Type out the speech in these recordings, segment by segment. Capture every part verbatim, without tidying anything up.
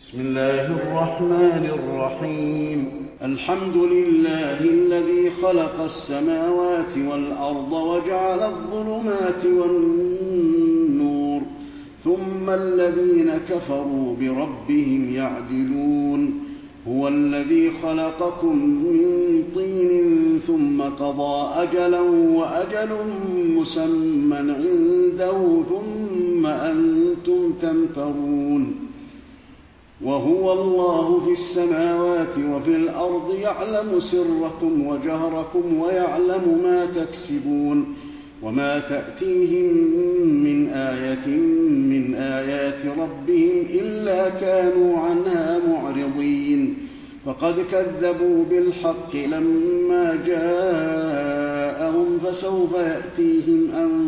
بسم الله الرحمن الرحيم. الحمد لله الذي خلق السماوات والأرض وجعل الظلمات والنور ثم الذين كفروا بربهم يعدلون. هو الذي خلقكم من طين ثم قضى أجلا وأجل مسمى عنده ثم أنتم تمترون. وهو الله في السماوات وفي الأرض يعلم سركم وجهركم ويعلم ما تكسبون. وما تأتيهم من آية من آيات ربهم إلا كانوا عنها معرضين. فقد كذبوا بالحق لما جاءهم فسوف يأتيهم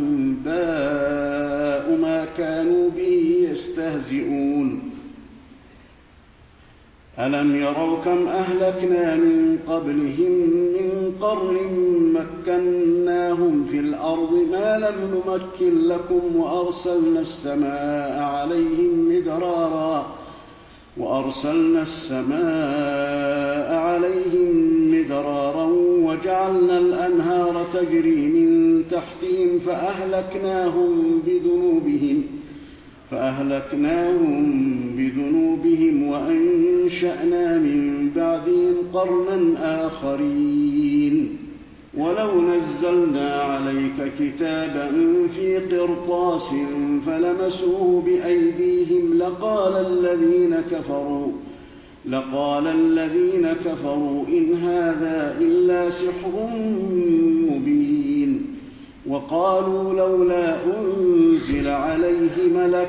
أنباء ما كانوا به يستهزئون. ألم يروا كم أهلكنا من قبلهم من قرن مكناهم في الأرض ما لم نمكن لكم وأرسلنا السماء عليهم مدرارا وأرسلنا السماء عليهم مدرارا وجعلنا الأنهار تجري من تحتهم فأهلكناهم بذنوبهم فأهلكناهم بذنوبهم وأنشأنا من بعدهم قرنا آخرين. ولو نزلنا عليك كتابا في قرطاس فلمسوه بأيديهم لقال الذين كفروا لقال الذين كفروا إن هذا إلا سحر مبين. وقالوا لولا أنزل عليه ملك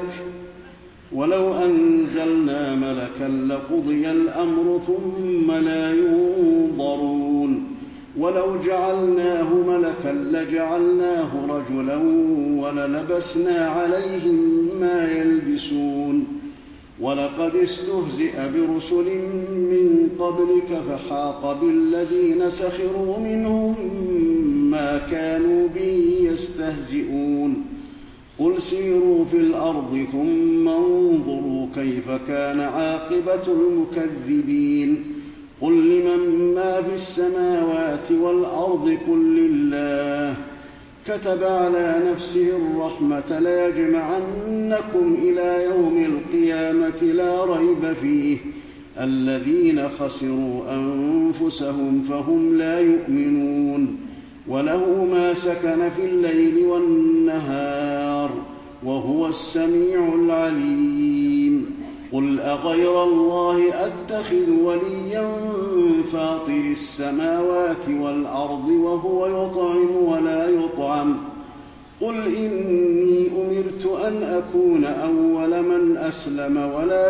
ولو أنزلنا ملكا لقضي الأمر ثم لا ينظرون. ولو جعلناه ملكا لجعلناه رجلا وللبسنا عليهم ما يلبسون. ولقد استهزئ برسل من قبلك فحاق بالذين سخروا منهم ما كانوا به يستهزئون. قل سيروا في الأرض ثم انظروا كيف كان عاقبة المكذبين. قل لمن ما في السماوات والأرض قل لله كتب على نفسه الرحمة ليجمعنكم إلى يوم القيامة لا ريب فيه الذين خسروا أنفسهم فهم لا يؤمنون. وله ما سكن في الليل والنهار وهو السميع العليم. قل أغير الله أتخذ وليا فاطر السماوات والأرض وهو يطعم ولا يطعم. قل إني أمرت أن أكون أول من أسلم ولا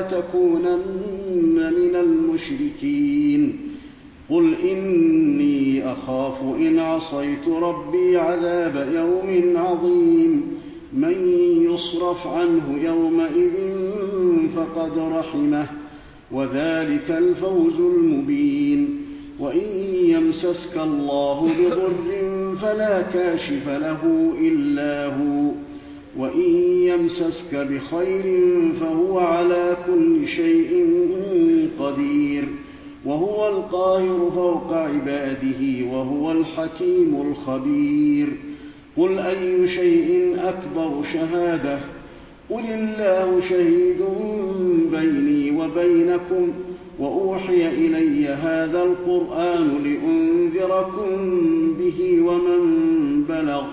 تكونن من المشركين. قل إني أخاف إن عصيت ربي عذاب يوم عظيم. من يصرف عنه يومئذ فقد رحمه وذلك الفوز المبين. وإن يمسسك الله بضر فلا كاشف له إلا هو وإن يمسسك بخير فهو على كل شيء قدير. وهو القاهر فوق عباده وهو الحكيم الخبير. قل أي شيء أكبر شهادة قل الله شهيد بيني وبينكم وأوحي إلي هذا القرآن لأنذركم به ومن بلغ.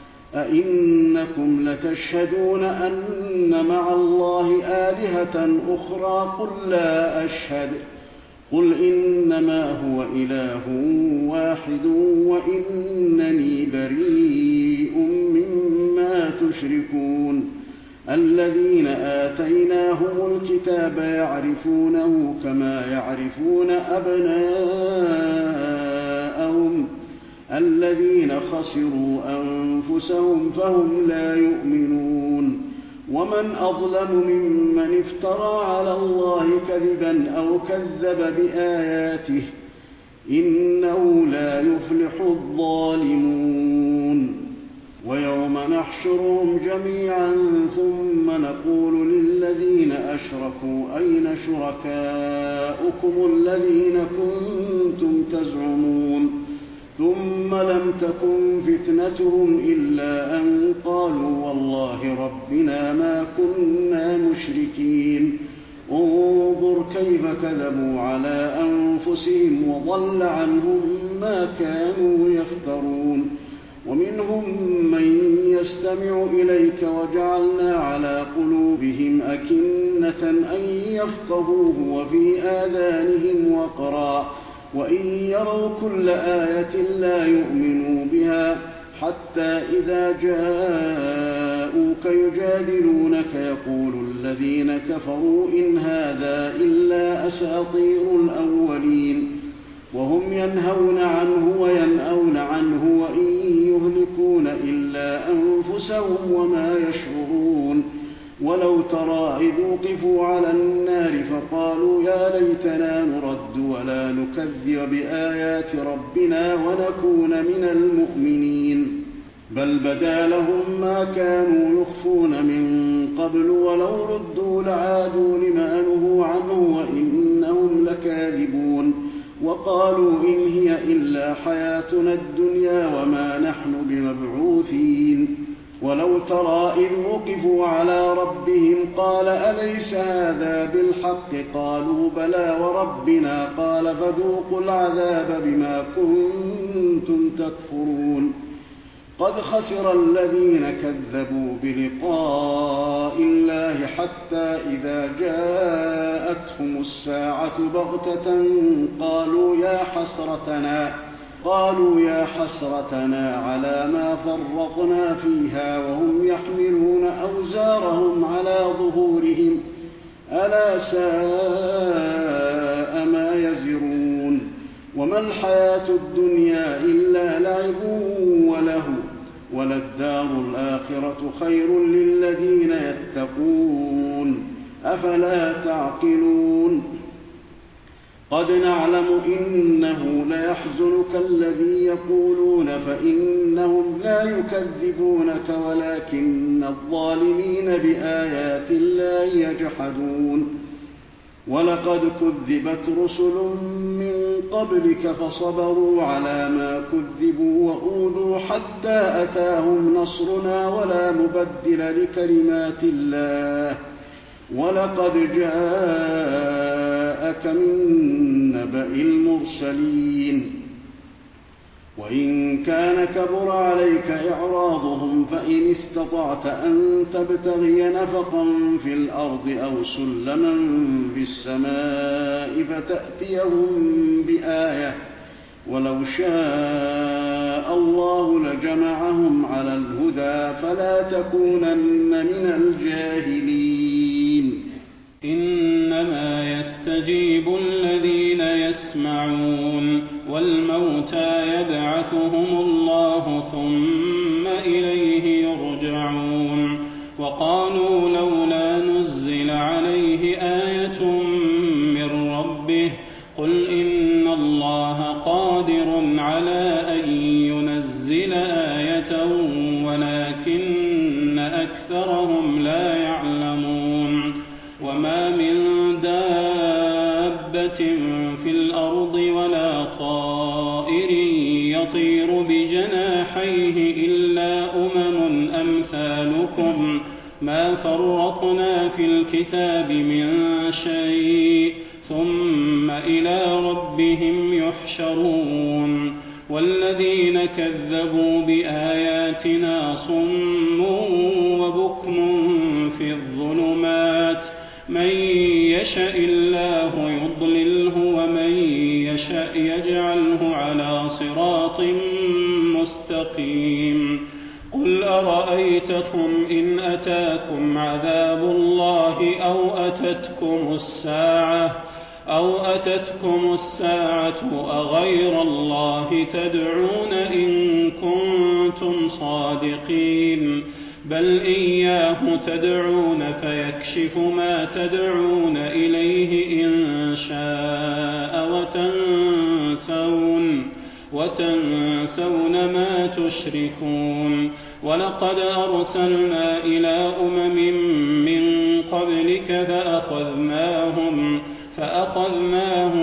أئنكم لتشهدون أن مع الله آلهة أخرى قل لا أشهد قل إنما هو إله واحد وإنني بريء مما تشركون. الذين آتيناهم الكتاب يعرفونه كما يعرفون أبناءهم الذين خسروا أنفسهم فهم لا يؤمنون. ومن أظلم ممن افترى على الله كذبا أو كذب بآياته إنه لا يفلح الظالمون. ويوم نحشرهم جميعا ثم نقول للذين أشركوا أين شركاؤكم الذين كنتم تزعمون ثم لم تكن فتنتهم إلا أن قالوا والله ربنا ما كنا مشركين انظر كيف كذبوا على أنفسهم وضل عنهم ما كانوا يفترون ومنهم من يستمع إليك وجعلنا على قلوبهم أكنة أن يفقهوه وفي آذانهم وقرا وإن يروا كل آية لا يؤمنوا بها حتى إذا جاءوك يجادلونك يقول الذين كفروا إن هذا إلا أساطير الأولين وهم ينهون عنه وينأون عنه وإن يهلكون إلا أنفسهم وما يشعرون ولو ترى إذ وقفوا على النار فقالوا يا ليتنا نرد ولا نكذب بآيات ربنا ونكون من المؤمنين بل بدا لهم ما كانوا يخفون من قبل ولو ردوا لعادوا لما نهوا عنه وإنهم لكاذبون وقالوا إن هي إلا حياتنا الدنيا وما نحن بمبعوثين ولو ترى إذ وقفوا على ربهم قال أليس هذا بالحق قالوا بلى وربنا قال فذوقوا العذاب بما كنتم تكفرون قد خسر الذين كذبوا بلقاء الله حتى إذا جاءتهم الساعة بغتة قالوا يا حسرتنا قالوا يا حسرتنا على ما فرطنا فيها وهم يحملون أوزارهم على ظهورهم ألا ساء ما يزرون وما الحياة الدنيا إلا لعب وله وللدار الآخرة خير للذين يتقون أفلا تعقلون قد نعلم إنه ليحزنك الذي يقولون فإنهم لا يكذبونك ولكن الظالمين بآيات الله يجحدون ولقد كذبت رسل من قبلك فصبروا على ما كذبوا وأوذوا حتى أتاهم نصرنا ولا مبدل لكلمات الله ولقد جاءك من نبأ المرسلين وإن كان كبر عليك إعراضهم فإن استطعت أن تبتغي نفقا في الأرض أو سلما في السماء فتأتيهم بآية ولو شاء الله لجمعهم على الهدى فلا تكونن من الجاهلين إنما يستجيب الذين يسمعون والموتى يبعثهم الله ثم إليه يرجعون وقالوا لولا نزل عليه آية من ربه قل إن الله قادر على أن ينزل آية ولكن أكثرهم لا يعلمون وما من دابة في الأرض ولا طائر يطير بجناحيه إلا أمم أمثالكم ما فرطنا في الكتاب من شيء ثم إلى ربهم يحشرون والذين كذبوا بآياتنا صم وبكم في الظلمات من يشاء الله يضلله ومن يشاء يجعله على صراط مستقيم قل أرأيتكم إن أتاكم عذاب الله أو أتتكم الساعة أو أتتكم الساعة أغير الله تدعون إن كنتم صادقين بل إياه تدعون فيكشف ما تدعون إليه إن شاء وتنسون وتنسون وتنسون ما تشركون ولقد أرسلنا إلى أمم من قبلك فأخذناهم فأخذناهم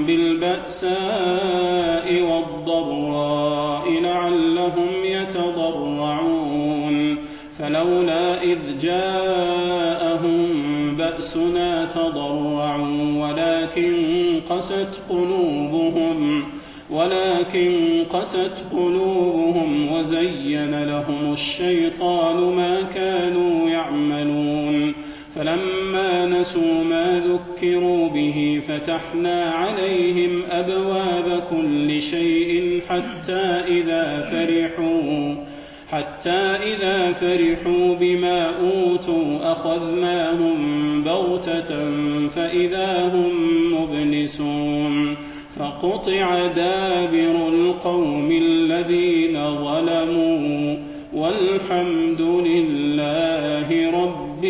بالبأساء والضراء لعلهم يتضرعون فلولا إذ جاءهم بأسنا تضرعوا ولكن قست قلوبهم ولكن قست قلوبهم وزين لهم الشيطان ما كانوا يعملون فلما نسوا ما ذكروا به فتحنا عليهم أبواب كل شيء حتى إذا فرحوا حتى إذا فرحوا بما أوتوا أخذناهم بغتة فإذا هم مبلسون فقطع دابر القوم الذين ظلموا والحمد لله رب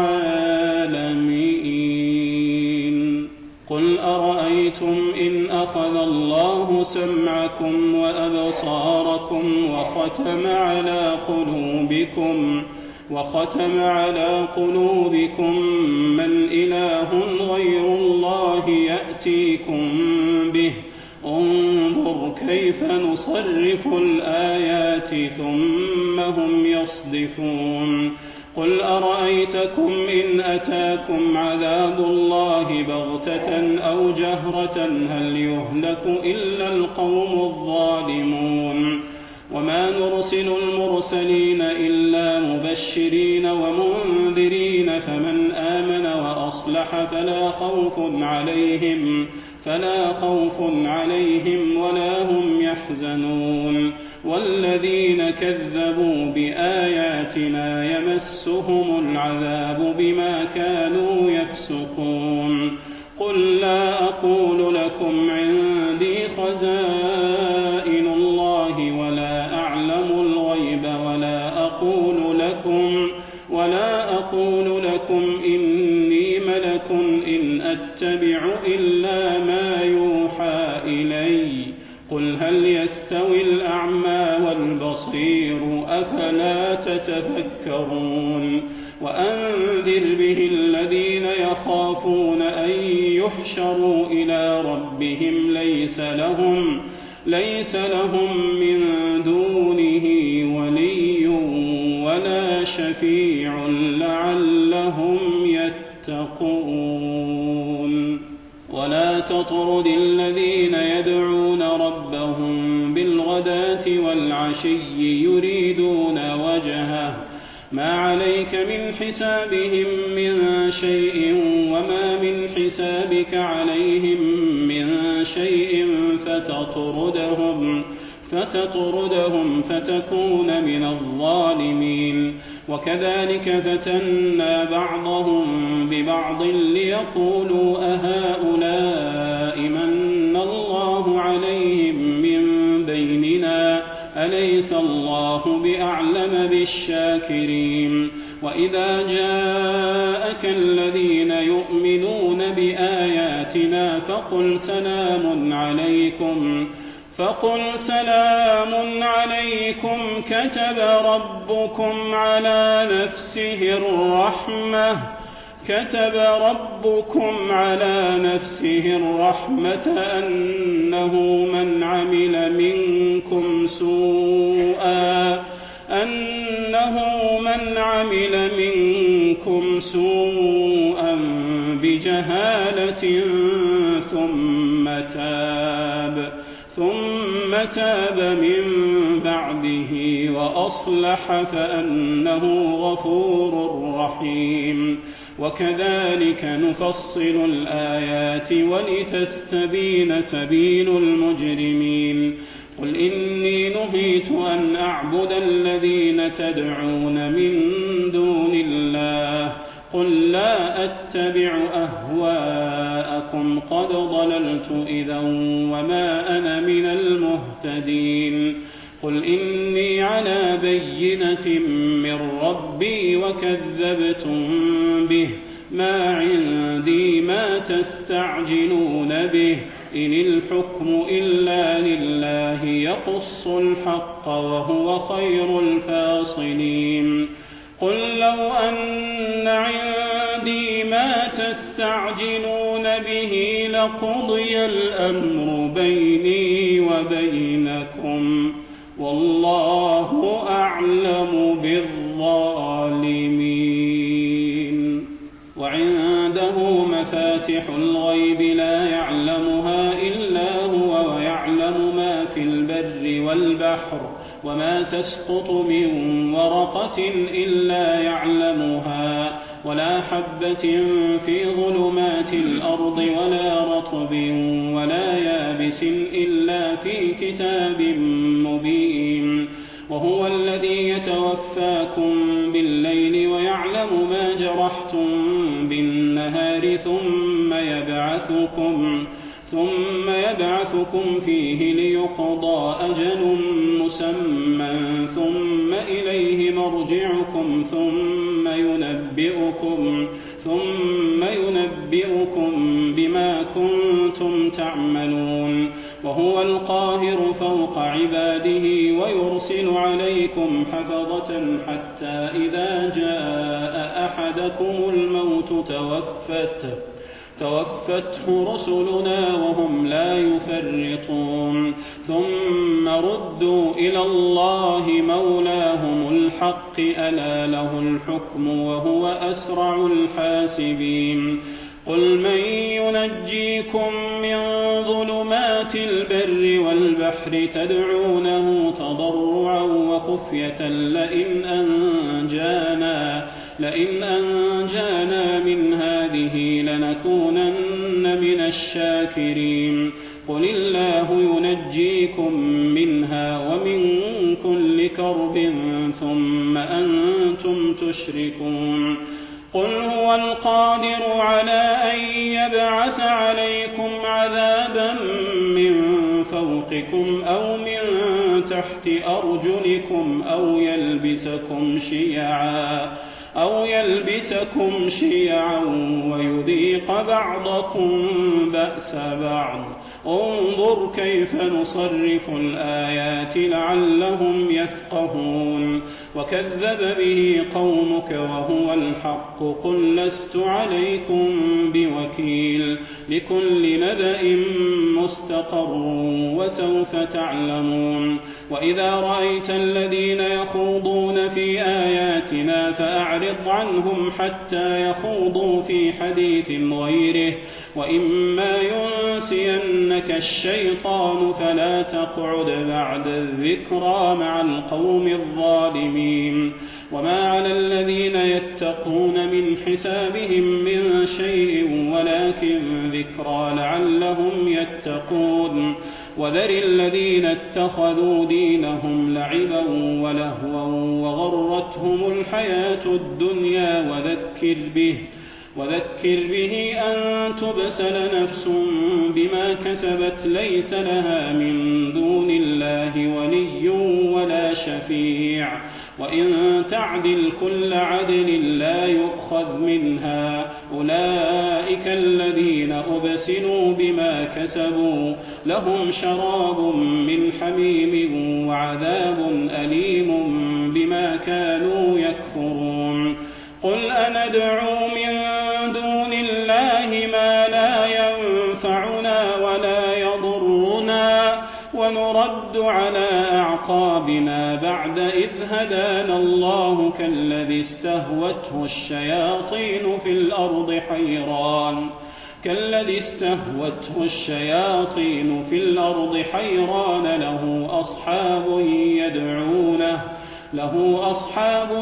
العالمين. قل أرأيتم إن أخذ الله سمعكم وأبصاركم وختم على قلوبكم وختم على قلوبكم من إله غير الله يأتيكم به انظر كيف نصرف الآيات ثم هم يصدفون. قل أرأيتكم إن أتاكم عذاب الله بغتة أو جهرة هل يهلك إلا القوم الظالمون. وما نرسل المرسلين إلا مبشرين ومنذرين فمن آمن وأصلح فلا خوف عليهم فلا خوف عليهم ولا هم يحزنون. والذين كذبوا بآياتنا يمسهم العذاب بما كانوا يفسقون. قل لا أقول لكم عندي خزائن الله ولا أعلم الغيب ولا أقول لكم ولا أقول لكم إني ملك إن أتبع إلا ما يوحى إلي. قل هل يستوي الأعمى والبصير أفلا تتفكرون. وأنذر به الذين يخافون أن يحشروا إلى ربهم ليس لهم ليس لهم من دونه ولي ولا شفيع لعلهم يتقون. ولا تطرد الذين يدعون ربهم بالغداة والعشي يريدون وجهه ما عليك من حسابهم من شيء وما من حسابك عليهم من شيء فتطردهم فتطردهم فتكون من الظالمين. وكذلك فتنا بعضهم ببعض ليقولوا أهؤلاء من الله عليهم من بيننا أليس الله بأعلم بالشاكرين. وإذا جاءك الذين يؤمنون بآياتنا فقل سلام عليكم فقل سلام عليكم كتب ربكم على نفسه الرحمة كتب ربكم على نفسه الرحمة أنه من عمل منكم سوءا أنه من عمل منكم سوءا بجهالة ثم تاب ثم تاب من بعده وأصلح فأنه غفور رحيم. وكذلك نفصل الآيات ولتستبين سبيل المجرمين. قل إني نهيت أن أعبد الذين تدعون من دون الله قل لا أتبع أهواءكم قد ضللت إذا وما أنا من المهتدين. قل إني على بينة من ربي وكذبتم به ما عندي ما تستعجلون به إن الحكم إلا لله يقص الحق وهو خير الفاصلين قل لو أن عندي ما تستعجلون به لقضي الأمر بيني وبينكم والله أعلم بالظالمين وعنده مفاتح الغيب لا يعلمها إلا هو ويعلم ما في البر والبحر وما تسقط من ورقة إلا يعلمها ولا حبة في ظلمات الأرض ولا رطب ولا يابس إلا في كتاب مبين وهو الذي يتوفاكم بالليل ويعلم ما جرحتم بالنهار ثم يبعثكم ثم يبعثكم فيه ليقضى أجل مسمى ثم إليه مرجعكم ثم ينبئكم ثم ينبئكم بما كنتم تعملون وهو القاهر فوق عباده ويرسل عليكم حفظة حتى إذا جاء أحدكم الموت توفته توفته رسلنا وهم لا يفرطون ثم ردوا إلى الله مولاهم الحق ألا له الحكم وهو أسرع الحاسبين قل من ينجيكم من ظلمات البر والبحر تدعونه تضرعا وخفية لئن أنجانا لئن أنجانا من هذه لنكونن من الشاكرين قل الله ينجيكم منها ومن كل كرب ثم أنتم تشركون قل هو القادر على أن يبعث عليكم عذابا من فوقكم أو من تحت أرجلكم أو يلبسكم شيعا أو يلبسكم شيعا ويذيق بعضكم بأس بعض انظر كيف نصرف الآيات لعلهم يفقهون وكذب به قومك وهو الحق قل لست عليكم بوكيل لكل نبأ مستقر وسوف تعلمون وإذا رأيت الذين يخوضون في آياتنا فأعرض عنهم حتى يخوضوا في حديث غيره وإما ينسينك الشيطان فلا تقعد بعد الذكرى مع القوم الظالمين وما على الذين يتقون من حسابهم من شيء ولكن ذكرى لعلهم يتقون وذر الذين اتخذوا دينهم لعبا ولهوا وغرتهم الحياة الدنيا وذكر به وذكر به أن تبسل نفس بما كسبت ليس لها من دون الله ولي ولا شفيع وإن تعدل كل عدل لا يؤخذ منها أولئك الذين أبسلوا بما كسبوا لهم شراب من حميم وعذاب أليم بما كانوا يكفرون قل أندعو من دون الله ما لا ينفعنا ولا يضرنا ونرد على أعقابنا بعد إذ هدانا الله كالذي استهوته الشياطين في الأرض حيران كالذي استهوته الشياطين في الأرض حيران له أصحاب يدعونه له أصحاب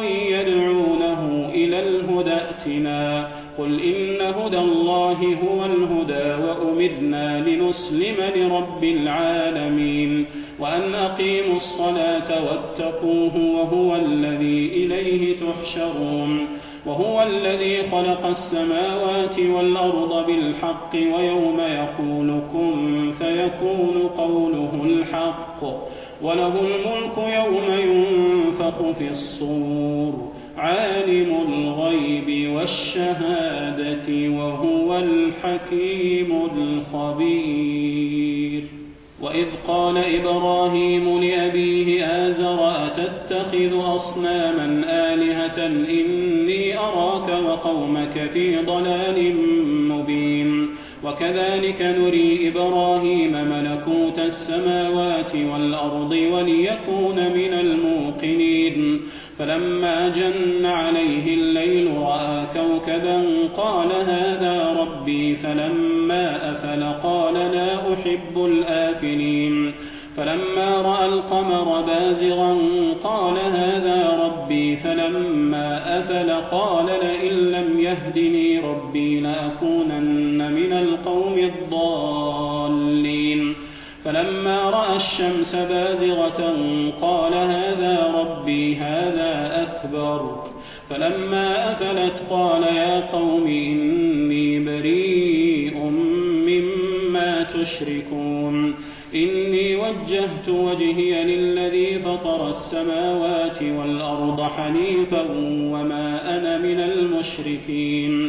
يدعونه إلى الهدى ائتنا قل إن هدى الله هو الهدى وأمرنا لنسلم لرب العالمين وأن أقيموا الصلاة واتقوه وهو الذي إليه تحشرون وهو الذي خلق السماوات والأرض بالحق ويوم يقول كن فيكون قوله الحق وله الملك يوم ينفخ في الصور عالم الغيب والشهادة وهو الحكيم الخبير. وإذ قال إبراهيم لأبيه آزر أتتخذ أصناما آلهة إني أراك وقومك في ضلال مبين. وكذلك نري إبراهيم ملكوت السماوات والأرض وليكون من الموقنين. فلما جن عليه الليل رأى كوكبا قال هذا ربي فلما أفل قال لا أحب الآفلين. فلما رأى القمر بازغا قال هذا ربي فلما أفل قال لئن لم يهدني ربي لأكونن من القوم الضالين. فلما رأى الشمس بازغة قال هذا ربي هذا أكبر. فلما أفلت قال يا قوم إني بريء مما تشركون إني وجهت وجهي للذي فطر السماوات والأرض حنيفا وما أنا من المشركين.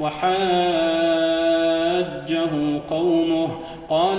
وحاجه قومه قال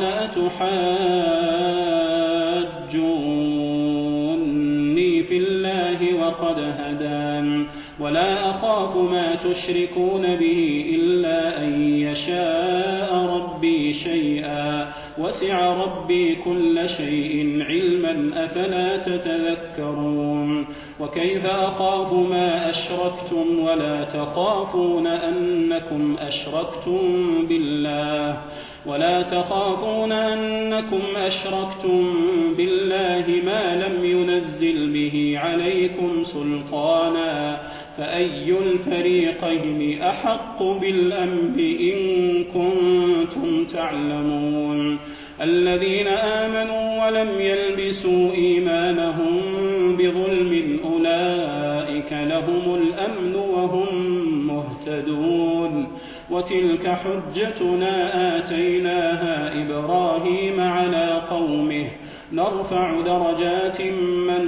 أتحاجوني في الله وقد هدان ولا أخاف ما تشركون به إلا أن يشاء ربي شيئا وسع ربي كل شيء علما أفلا تتذكرون. وكيف أخاف ما أشركتم ولا تخافون أنكم أشركتم بالله ولا تخافون أنكم أشركتم بالله ما لم ينزل به عليكم سلطانا فأي الفريقين أحق بالأمن إن كنتم تعلمون. الذين آمنوا ولم يلبسوا إيمانهم بظلم أولئك لهم الأمن وهم مهتدون. وتلك حجتنا آتيناها إبراهيم على قومه نرفع درجات من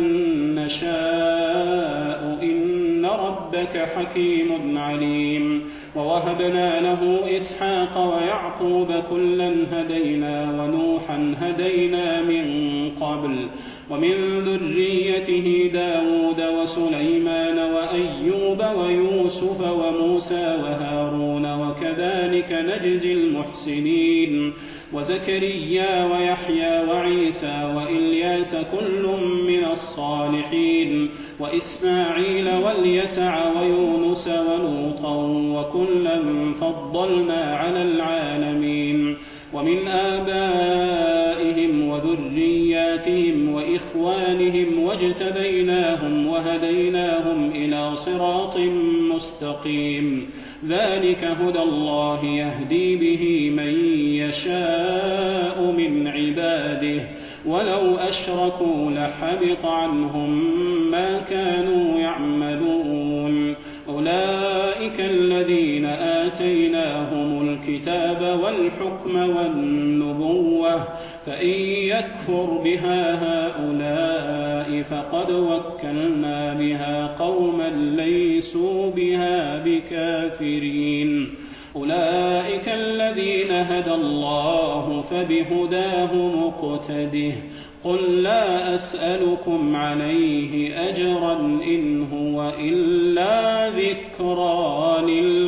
نشاء إن ربك حكيم عليم. ووهبنا له إسحاق ويعقوب كلا هدينا ونوحا هدينا من قبل ومن ذريته داود وسليمان وأيوب ويوسف وموسى وهارون وكذلك نجزي المحسنين. وزكريا ويحيى وعيسى وإلياس كل من الصالحين وإسماعيل واليسع ويونس ولوطا وكلا فضلنا على العالمين. ومن آبائهم وذرياتهم وإخوانهم واجتبيناهم وهديناهم إلى صراط مستقيم. ذلك هدى الله يهدي به من يشاء من عباده ولو أشركوا لحبط عنهم ما كانوا يعملون. أولئك الذين آتيناهم الكتاب والحكم والنبوة فإن يكفر بها هؤلاء فقد وكلنا بها قوما ليسوا بها بكافرين. أولئك الذين هدى الله فبهداه مقتده. قل لا أسألكم عليه أجرا إن هو إلا ذكرى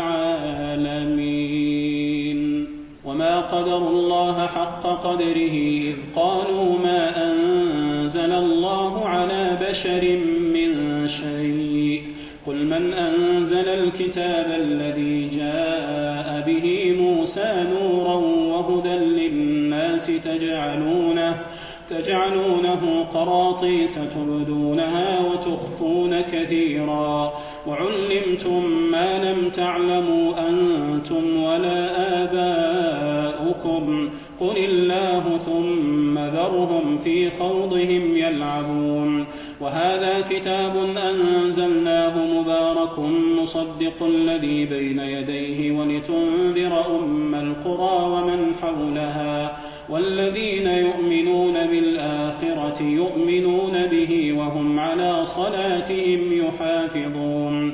للعالمين. وما قدروا الله حق قدره إذ قالوا ما أنزل الله على بشر من شيء. قل من أنزل الكتاب الذي جاء به موسى نورا وهدى للناس تجعلونه تجعلونه قراطيس تبدونها وتخفون كثيرا وعلمتم ما لم تعلموا أنتم ولا آباؤكم قل الله ثم ذرهم في خوضهم يلعبون. وهذا كتاب أنزلناه مبارك مصدق الذي بين يديه ولتنذر أم القرى ومن حولها والذين يؤمنون بالآخرة يؤمنون به وهم على صلاتهم يحافظون.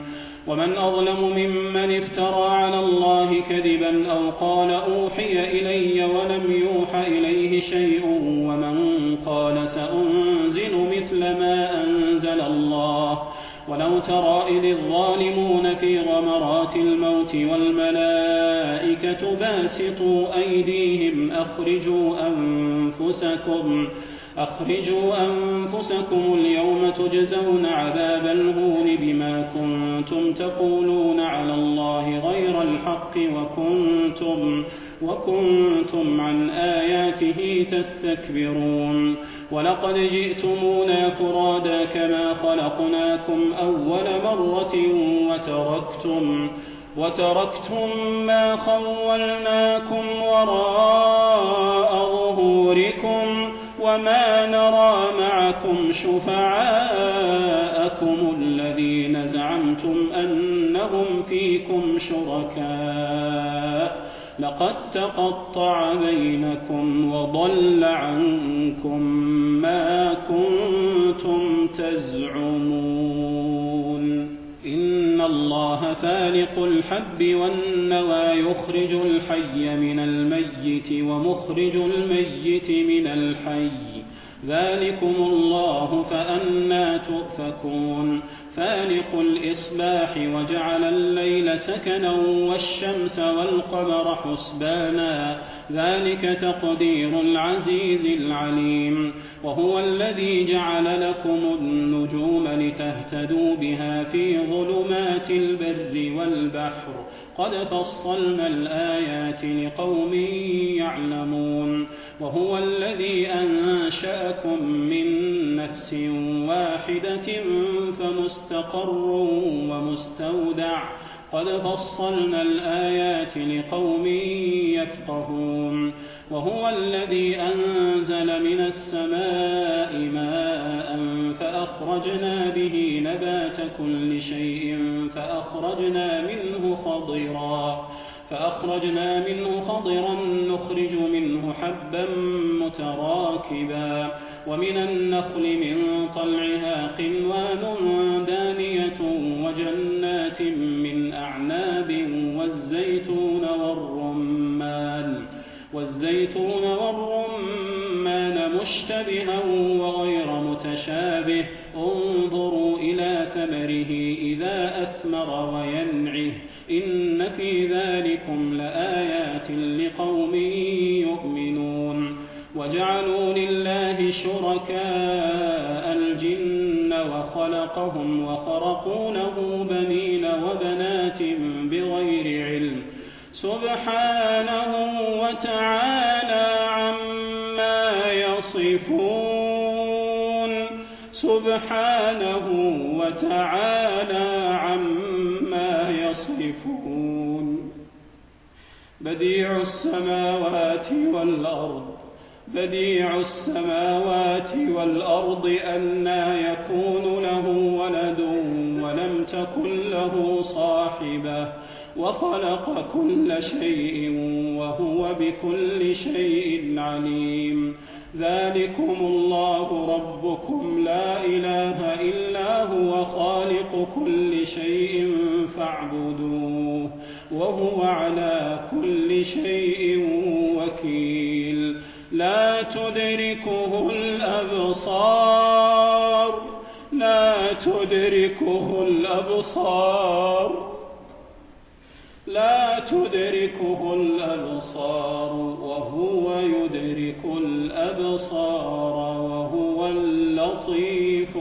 ومن أظلم ممن افترى على الله كذبا أو قال أوحي إلي ولم يوح إليه شيء ومن قال سأنزل مثل ما أنزل الله. ولو ترى إذ الظالمون في غمرات الموت والملائكة باسطوا أيديهم أخرجوا أنفسكم أخرجوا أنفسكم اليوم تجزون عذاب الهون بما كنتم تقولون على الله غير الحق وكنتم, وكنتم عن آياته تستكبرون. ولقد جئتمونا فرادا كما خلقناكم أول مرة وتركتم, وتركتم ما خولناكم وراء ظهوركم وما نرى معكم شفعاءكم الذين زعمتم أنهم فيكم شركاء لقد تقطع بينكم وضل عنكم ما كنتم تزعمون. إن الله فالق الحب والنوى يخرج الحي من الميت ومخرج الميت من الحي ذلكم الله فأنى تؤفكون. فالق الإصباح وجعل الليل سكنا والشمس والقمر حسبانا ذلك تقدير العزيز العليم. وهو الذي جعل لكم النجوم لتهتدوا بها في ظلمات البر والبحر قد فصلنا الآيات لقوم يعلمون. وهو الذي أنشأكم من نفس واحدة فمستقر ومستودع قد فصلنا الآيات لقوم يفقهون. وهو الذي أنزل من السماء ماء فأخرجنا به نبات كل شيء فأخرجنا منه خضرا فأخرجنا منه خضرا نخرج منه حبا متراكبا ومن النخل من طلعها قنوان دانية وجنات من أعناب والزيتون والرمان والزيتون والرمان مشتبها وغير متشابه انظروا إلى ثمره إذا أثمر وينعه إن في ذلكم لآيات لقوم يؤمنون. وجعلوا لله شركاء الجن وخلقهم وخرقوا له بنين وبنات بغير علم سبحانه وتعالى عما يصفون سبحانه وتعالى عما يصفون. بديع السماوات والأرض بديع السماوات والأرض أنى يكون له ولد ولم تكن له صاحبة وخلق كل شيء وهو بكل شيء عليم. ذلكم الله ربكم لا إله إلا هو خالق كل شيء فاعبدوه وهو على كل شيء وكيل. لا تدركه الأبصار لا تدركه الأبصار لا تدركه الأبصار وهو يدرك الأبصار وهو اللطيف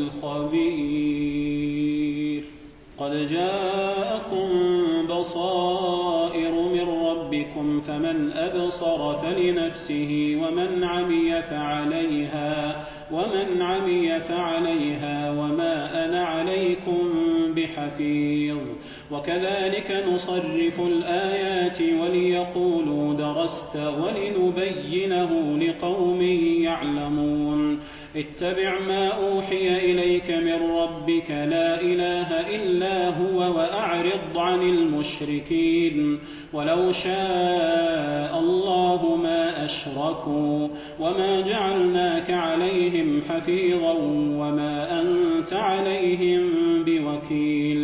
الخبير. قد جاءكم بصائر من ربكم فمن أبصر فلنفسه ومن عمي فعليها ومن عمي فعليها وما أنا عليكم بحفيظ. وكذلك نصرف الآيات وليقولوا درست ولنبينه لقوم يعلمون. اتبع ما أوحي إليك من ربك لا إله إلا هو وأعرض عن المشركين. ولو شاء الله ما أشركوا وما جعلناك عليهم حفيظا وما أنت عليهم بوكيل.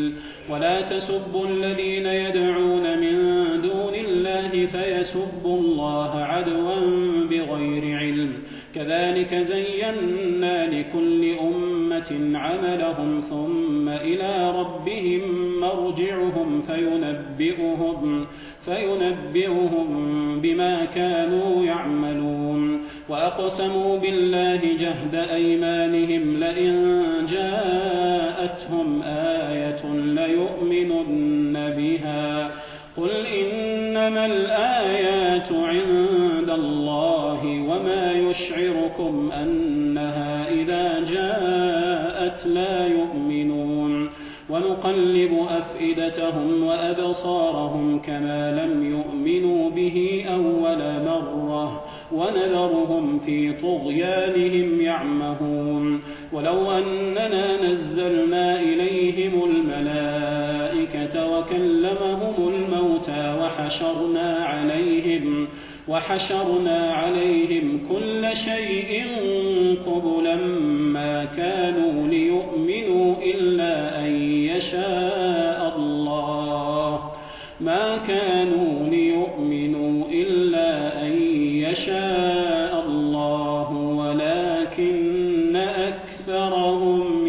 ولا تسبوا الذين يدعون من دون الله فيسبوا الله عدوا بغير علم كذلك زينا لكل أمة عملهم ثم إلى ربهم مرجعهم فينبئهم, فينبئهم بما كانوا يعملون وأقسموا بالله جهد أيمانهم لئن جاءتهم آية ليؤمنن بها قل إنما الآيات عند الله وما يشعركم أنها إذا جاءت لا يؤمنون ونقلب أفئدتهم وأبصارهم كما لم يؤمنوا به أول مرة ونذرهم في طغيانهم يعمهون ولو أننا نزلنا إليهم الملائكة وكلمهم الموتى وحشرنا عليهم وحشرنا عليهم كل شيء قبلا ما كانوا ليؤمنوا إلا أن يشاء الله ما كانوا ليؤمنوا إلا أن يشاء الله ولكن أكثرهم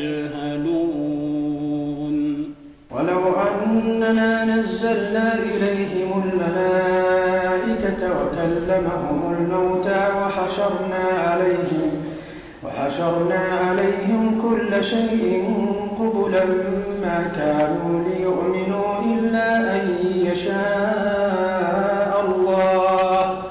يجهلون ولو أننا نزلنا إليهم الملائكة وكلمهم الموتى وحشرنا عليهم وحشرنا عليهم كل شيء قبلا ما كانوا ليؤمنوا إلا أن يشاء الله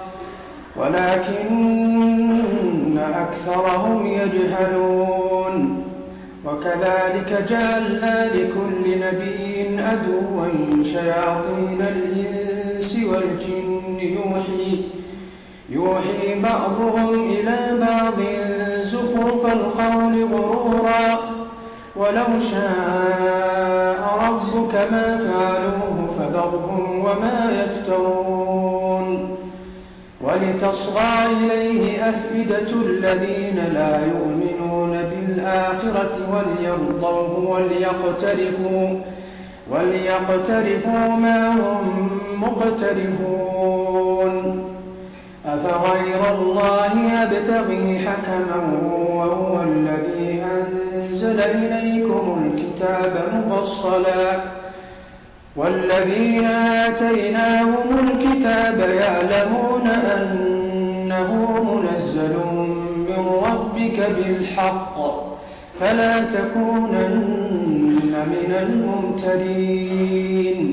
ولكن أكثرهم يجهلون وكذلك جعلنا لكل نبي عدوا شياطين الإنس والجن يوحي, يوحي بعضهم إلى بعض زخرف القول غرورا ولو شاء ربك ما فعلوه فذرهم وما يفترون ولتصغى إليه أفئدة الذين لا يؤمنون بالآخرة وليرضوه وليقترفوا, وليقترفوا ما هم مقترفون أفغير الله يبتغي حكما وهو الذي أنزل إليكم الكتاب مفصلا والذين آتيناهم الكتاب يعلمون أنه منزل من ربك بالحق فلا تكونن من الممترين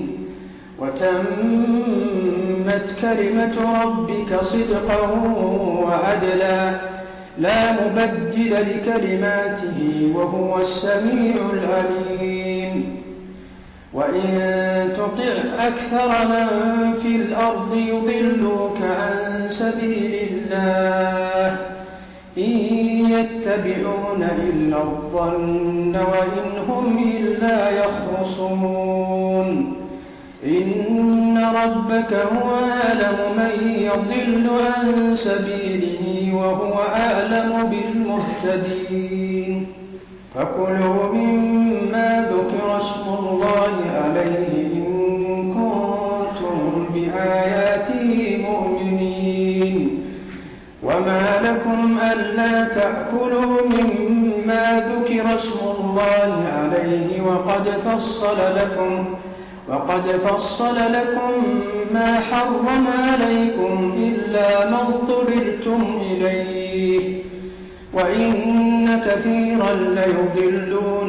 وتمت كلمة ربك صدقا وعدلا لا مبدل لكلماته وهو السميع العليم وإن تطع أكثر من في الأرض يضلوك عن سبيل الله إن يتبعون إلا الظن وإن هم إلا يخرصون إن ربك هو أعلم من يضل عن سبيله وهو أعلم بالمهتدين فكلوا مما ذكر اسم الله عليه إن كنتم بآياته مؤمنين وما لكم ألا تأكلوا مما ذكر اسم الله عليه وقد فصل لكم وقد فصل لكم ما حرم عليكم إلا ما اضطررتم إليه وإن كثيرا ليضلون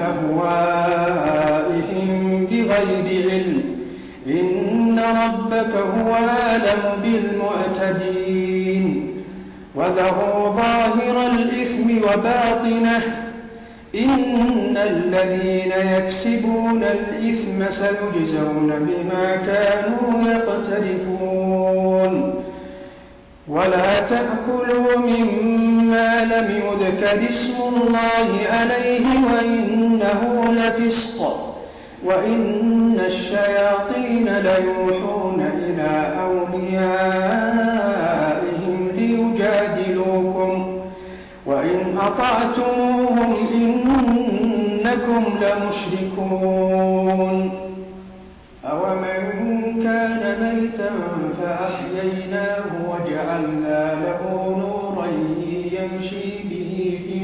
بأهوائهم بغير علم إن ربك هو أعلم بالمعتدين وذروا ظاهر الإثم وباطنه إن الذين يكسبون الإثم سيجزون بما كانوا يقترفون ولا تأكلوا مما لم يذكر اسم الله عليه وإنه لفسق وإن الشياطين ليوحون إلى أوليائهم ليجادلوكم وإن أطعتموهم إنكم إنكم لمشركون أومن كان ميتا فأحييناه وجعلنا له نورا يمشي به في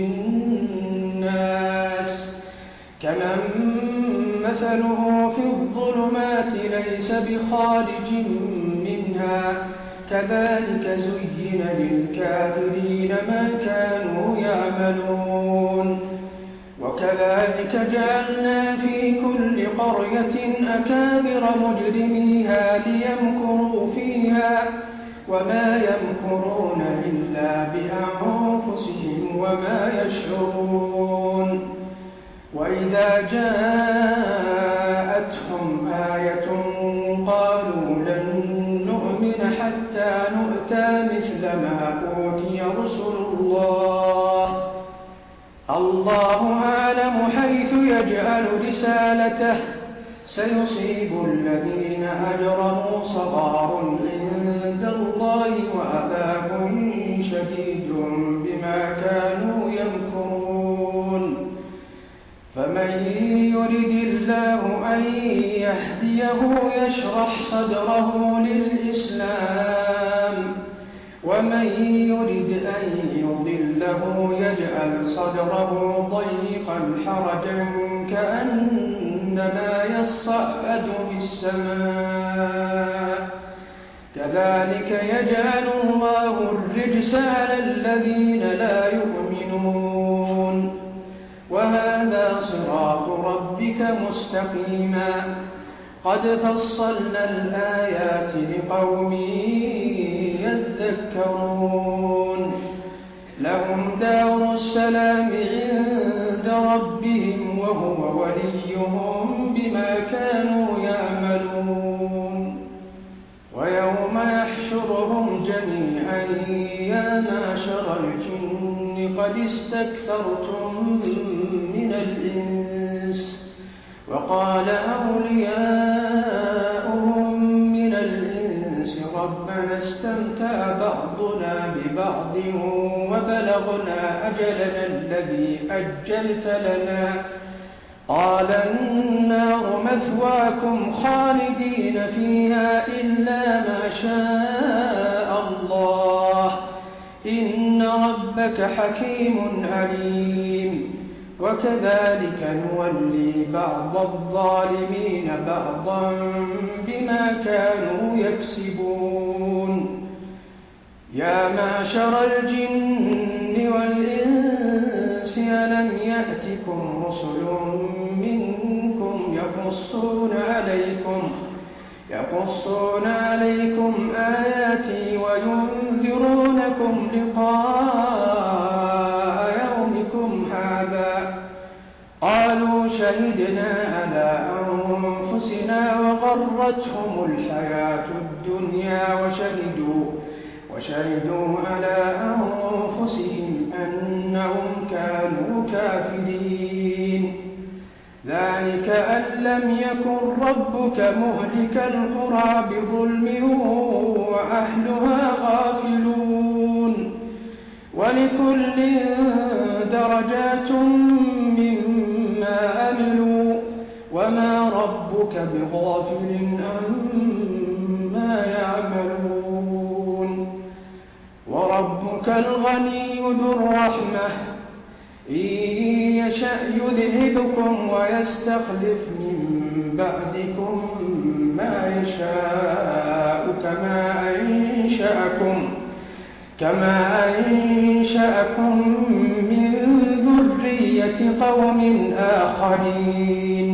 الناس كمن مثله في الظلمات ليس بخارج منها كذلك زين للكافرين ما كانوا يعملون وكذلك جعلنا في كل قرية أكابر مجرميها ليمكروا فيها وما يمكرون إلا بأنفسهم وما يشعرون وإذا جاءتهم آية قالوا لن نؤمن حتى نؤتى مثل ما أوتي رسل الله الله أعلم حيث يجعل رسالته سيصيب الذين أجرموا صغار عند الله وعذاب شديد بما كانوا يمكرون فمن يرد الله أن يهديه يشرح صدره للإسلام ومن يرد أن يضله يجعل صدره ضيقا حرجا كأنما يصعد في السماء كذلك يجعل الله الرجس على الذين لا يؤمنون وهذا صراط ربك مستقيما قد فصلنا الآيات لقوم يذكرون لهم دار السلام عند ربهم وهو وليهم بما كانوا يعملون ويوم يحشرهم جميعا يا معشر الجن قد استكثرتم من الإنس وقال أولياؤهم من الإنس ربنا استمتع بعضنا ببعض وبلغنا أجلنا الذي أجلت لنا قال النار مثواكم خالدين فيها إلا ما شاء الله إن ربك حكيم عليم وكذلك نولي بعض الظالمين بعضا بما كانوا يكسبون يا معشر الجن والإنس ألم يأتكم رسل منكم يقصون عليكم يقصون عليكم آياتي وينذرونكم لقاء يومكم هذا قالوا شهدنا على أنفسنا وغرتهم الحياة الدنيا وشهدوا وشهدوا على أنفسهم أنهم كانوا كافرين ذلك أن لم يكن ربك مهلك القرى بظلم وأهلها غافلون ولكل درجات مما عملوا وما ربك بغافل عما يعملون وربك الغني ذو الرحمة إن يشأ يذهبكم ويستخلف من بعدكم ما يشاء كما أنشأكم كما أنشأكم من ذرية قوم آخرين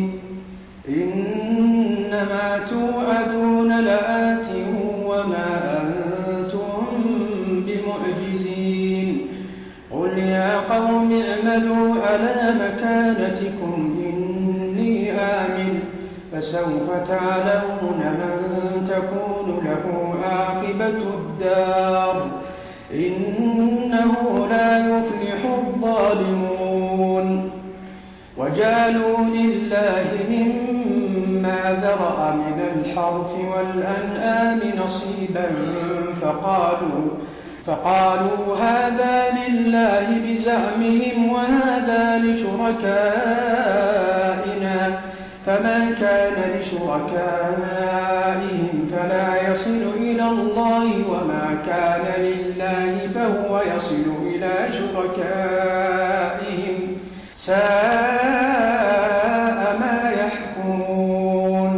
إنما توعدون لآت وما أنتم بمعجزين قل يا قوم اعملوا على مكانتكم إني آمن فسوف تعلمون من تكون له عاقبة الدار إنه لا يفلح الظالمون وجعلوا لله مما ذرأ من الحرث والأنعام نصيبا فقالوا فقالوا هذا لله بزعمهم وهذا لشركائنا فما كان لشركائهم فلا يصل إلى الله وما كان لله فهو يصل إلى شركائهم ساء ما يحكمون.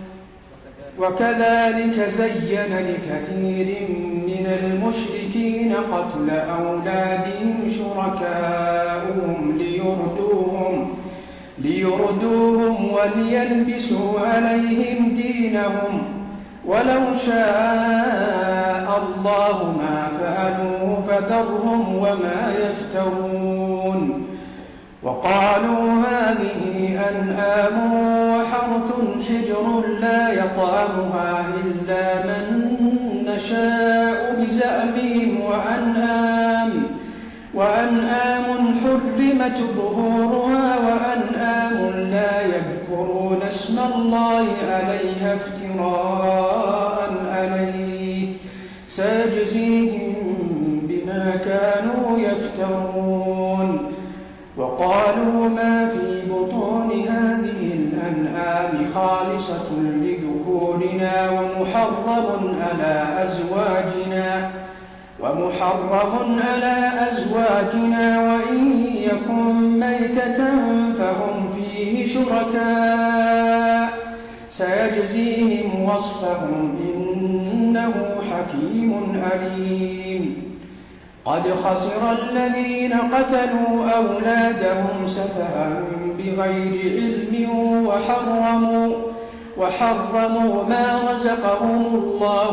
وكذلك زين لكثير من المشركين قتل أولادهم شركاؤهم ليردوهم ليردوهم وليلبسوا عليهم دينهم ولو شاء الله ما فعلوه فذرهم وما يفترون. وقالوا هذه أنعام وحرث حجر لا يطعمها إلا من نشاء بزعمهم وأنعام وأنعام حرمت ظهورها وأنعام لا يذكرون اسم الله عليها افتراء عليه سيجزيهم بما كانوا يفترون. وقالوا ما في بطون هذه الأنعام خالصة لذكورنا ومحرم على أزواجنا ومحرم على أزواجنا وإن يكن ميتة فهم فيه شركاء سيجزيهم وصفهم إنه حكيم عليم. قد خسر الذين قتلوا أولادهم سفها بغير علم وحرموا وحرموا ما رزقهم الله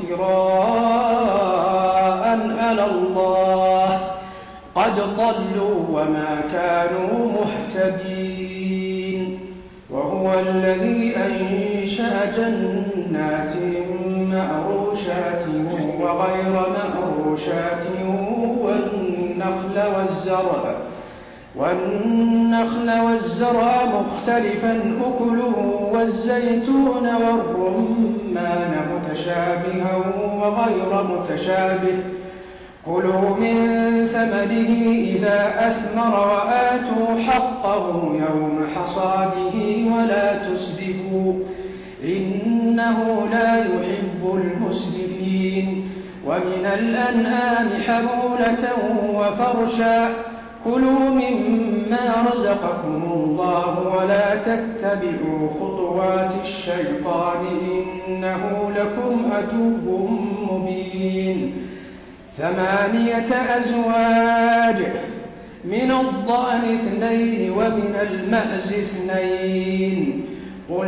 افتراء على الله قد ضلوا وما كانوا مهتدين. وهو الذي أنشأ جنات معروشات وغير معروشات والنخل والزرع والنخل والزرع مختلفا أكله والزيتون والرمان متشابها وغير متشابه كلوا من ثمره إذا أثمر وآتوا حقه يوم حصاده ولا تسرفوا إنه لا يحب المسرفين. ومن الأنعام حمولة وفرشا كلوا مما رزقكم الله ولا تتبعوا خطوات الشيطان إنه لكم عدو مبين. ثمانية أزواج من الضأن اثنين ومن المأز اثنين قل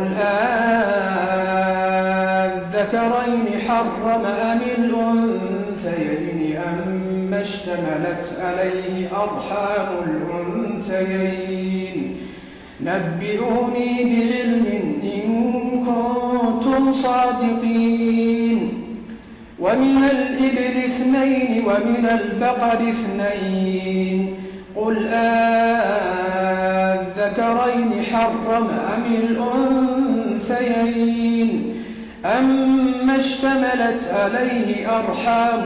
أذكرين حرم أم الأنثيين أما اشتملت عليه أرحام الأنثيين نبئوني بعلم إن كنتم صادقين. ومن الإبل اثنين ومن البقر اثنين قل أذكرين حرم أم الأنثيين أما اشتملت عليه أرحام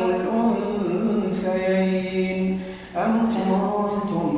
الأنثيين أم كنتم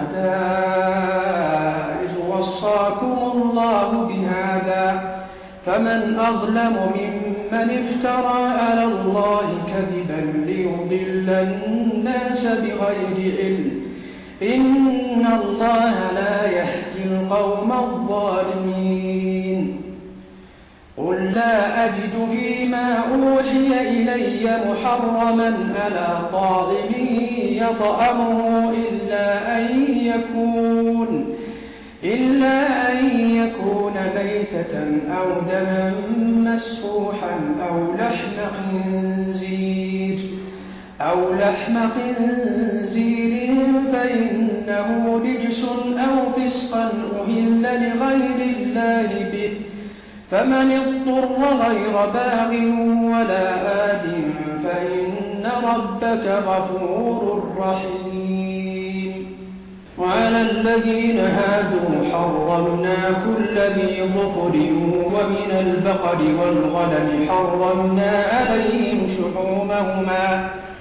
شهداء إذ وصاكم الله بهذا فمن أظلم ممن افترى على الله كذبا ليضل الناس بغير علم إن الله لا يهدي القوم الظالمين. قل لا أجد فيما أوحي إلي محرما على طاعم يطعمه إلا أن يكون إلا أن يكون ميتة أو دما مسفوحا أو لحم خنزير أو لحم خنزير فإنه رجس أو فسقا أهل لغير الله به فمن اضطر غير باغ ولا آد فإن ربك غفور رحيم. وعلى الذين هادوا حرمنا كل ذي ظفر ومن البقر والغنم حرمنا عليهم شحومهما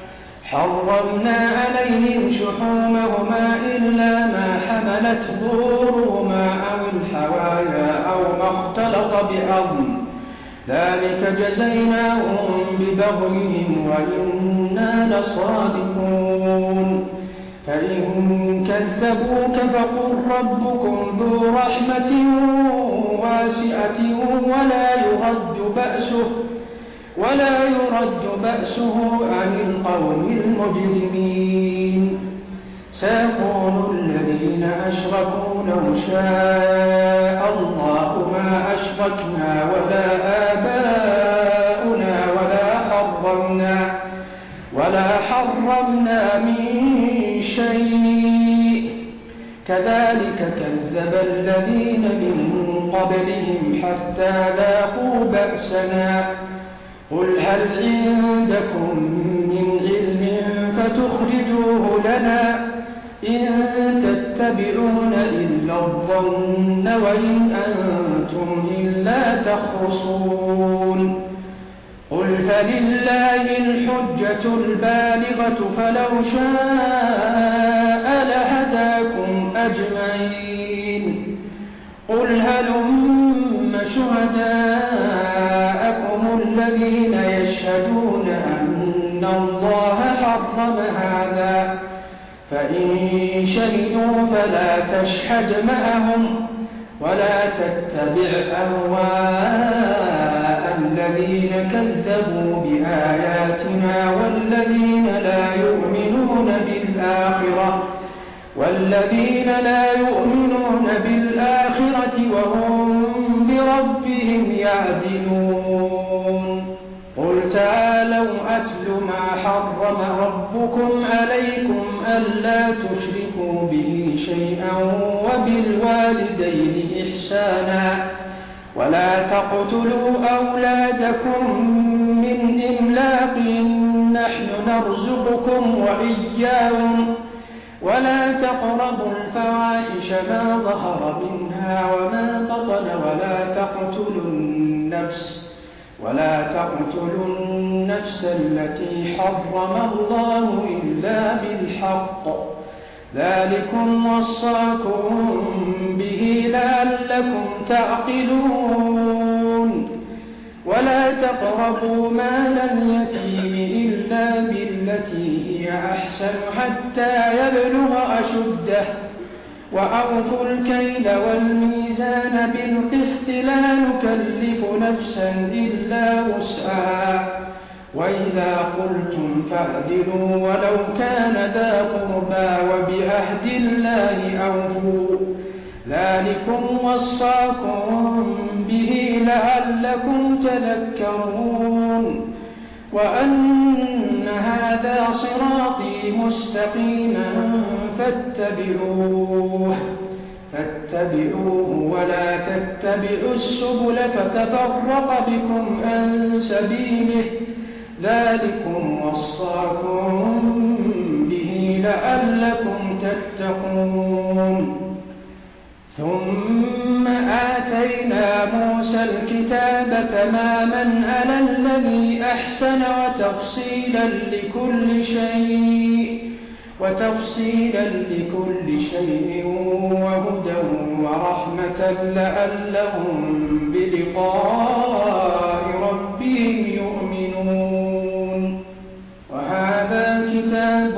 حرمنا عليهم شحومهما إلا ما حملت ظهورهما أو الحوايا أو ما اختلط بأرض ذلك جزيناهم ببغيهم وإنا لصادقون فإن كذبوك فقل ربكم ذو رحمة واسعة ولا يرد بأسه ولا يرد بأسه عن القوم المجرمين سيقول الذين أشركوا لو شاء الله ما أشركنا ولا آباؤنا ولا حرمنا ولا حرمنا من شيء كذلك كذب الذين من قبلهم حتى ذاقوا بأسنا قل هل عندكم من علم فتخرجوه لنا إن تتبعون إلا الظن وإن أنتم إلا تخرصون قل فلله الحجة البالغة فلو شاء لهداكم أجمعين قل هلم شهداءكم الذين يشهدون أن الله حرم هذا فإن شهدوا فلا تشهد معهم ولا تتبع أهواء الذين كذبوا بآياتنا والذين لا يؤمنون بالآخرة والذين لا يؤمنون بالآخرة وهم بربهم يعدلون قل تعالوا أتل ما حرم ربكم عليكم ألا تشركوا به شيئا وبالوالدين إحسانا ولا تقتلوا أولادكم من إملاق نحن نرزقكم وإياهم ولا تقربوا الفواحش ما ظهر منها وما بطن ولا تقتلوا النفس ولا تقتلوا النفس التي حرم الله إلا بالحق ذلكم وصاكم به لعلكم تعقلون ولا تقربوا مال اليتيم إلا بالتي هي أحسن حتى يبلغ أشده وأوفوا الكيل والميزان بالقسط لا نكلف نفسا إلا وسعها وإذا قلتم فاعدلوا ولو كان ذا قربى وبعهد الله أوفوا ذلكم وصاكم به لعلكم تذكرون وأن هذا صراطي مستقيما فاتبعوه فاتبعوه ولا تتبعوا السبل فتفرق بكم عن سبيله ذلكم وصاكم به لعلكم تتقون ثم آتينا موسى الكتاب تماما على الذي أحسن وتفصيلا لكل شيء وتفصيلا لكل شيء وهدى ورحمة لعلهم بلقاء ربهم يؤمنون وهذا كتاب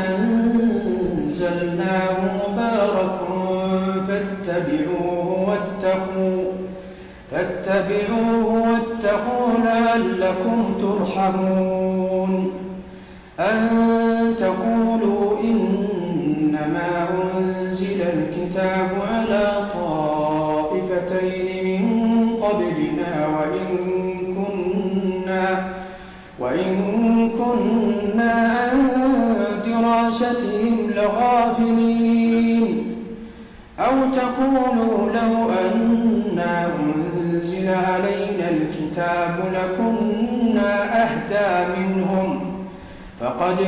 أنزلناه مبارك فاتبعوه واتقوا فاتبعوه واتقوا لعلكم ترحمون أن تقولوا إنما أنزل الكتاب على طائفتين من قبلنا وإن كنا وإن كنا عن دراستهم لغافلين أو تقولوا لو أنا أنزل علينا الكتاب لكنا أهدى منهم فقد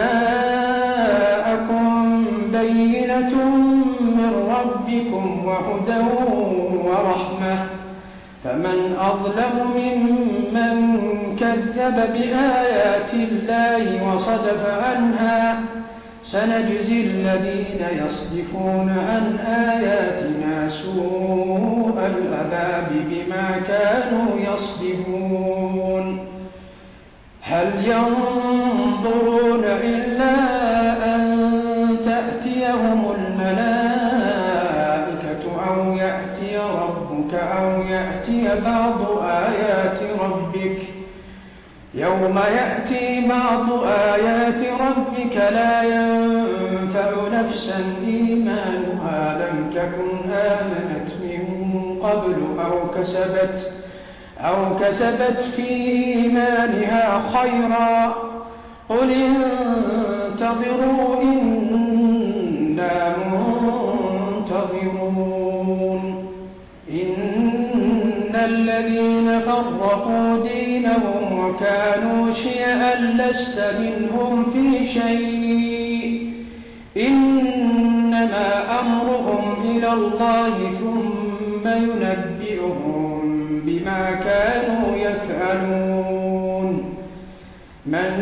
جاءكم بينة من ربكم وهدى ورحمة فمن أظلم ممن كذب بآيات الله وصدف عنها سنجزي الذين يصدفون عن آياتنا سوء العذاب بما كانوا يصدفون هل ينظرون إلا أن تأتيهم الملائكة أو يأتي ربك أو يأتي بعض آيات ربك يوم يأتي بعض آيات ربك لا ينفع نفسا إيمانها لم تكن آمنت من قبل أو كسبت أو كسبت في إيمانها خيرا قل انتظروا إنا منتظرون إن الذين فرقوا دينهم وكانوا شيعا لست منهم في شيء إنما أمرهم إلى الله ثم ينبئهم بما كانوا يفعلون من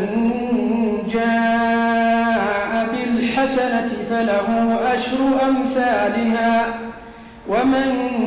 جاء بالحسنة فله أشر أمثالها ومن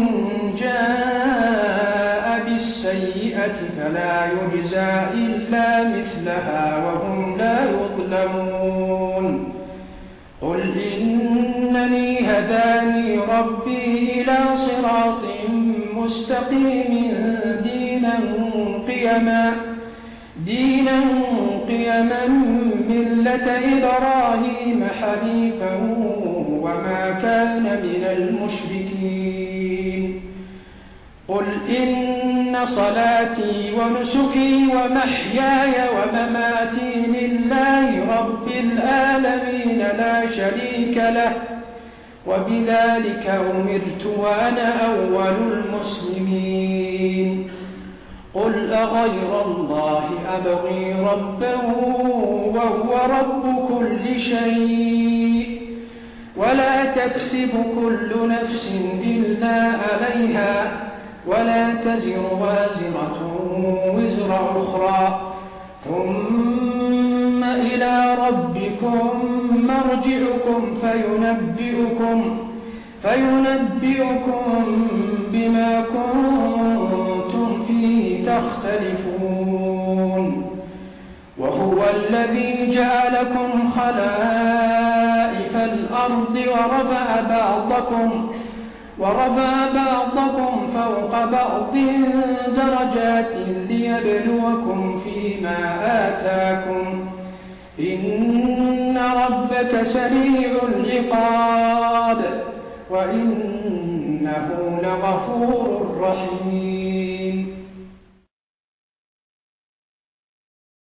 جاء بالسيئة فلا يجزى إلا مثلها وهم لا يظلمون قل إنني هداني ربي إلى صراط مستقيم دينا قيما دينا قيما ملة إبراهيم حنيفا وما كان من المشركين قل إن صلاتي ونسكي ومحياي ومماتي لله رب العالمين لا شريك له وبذلك أمرت وأنا أول المسلمين قل أغير الله أبغي ربا وهو رب كل شيء ولا تكسب كل نفس إلا عليها ولا تزر وازرة وزر أخرى ثم إلى ربكم مرجعكم فينبئكم فينبئكم بما كنتم فيه تختلفون وهو الذي جعلكم خلائف الأرض ورفع بعضكم ورفع بعضكم فوق بعض درجات ليبلوكم فيما آتاكم إن ربك سريع العقاب وإنه لغفور رحيم